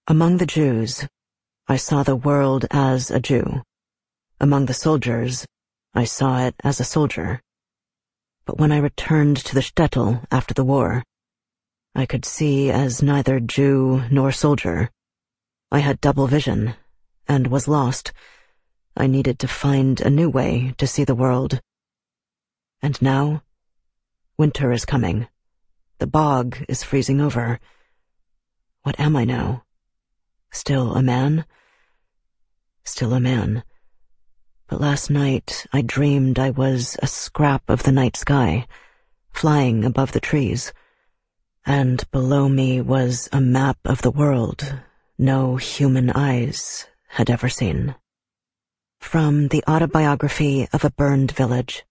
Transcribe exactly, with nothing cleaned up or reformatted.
Among the Jews, I saw the world as a Jew. Among the soldiers, I saw it as a soldier. But when I returned to the shtetl after the war, I could see as neither Jew nor soldier. I had double vision, and was lost. I needed to find a new way to see the world. And now, winter is coming. The bog is freezing over. What am I now? Still a man? Still a man. But last night I dreamed I was a scrap of the night sky, flying above the trees, and below me was a map of the world no human eyes had ever seen. From the Autobiography of a Burned Village.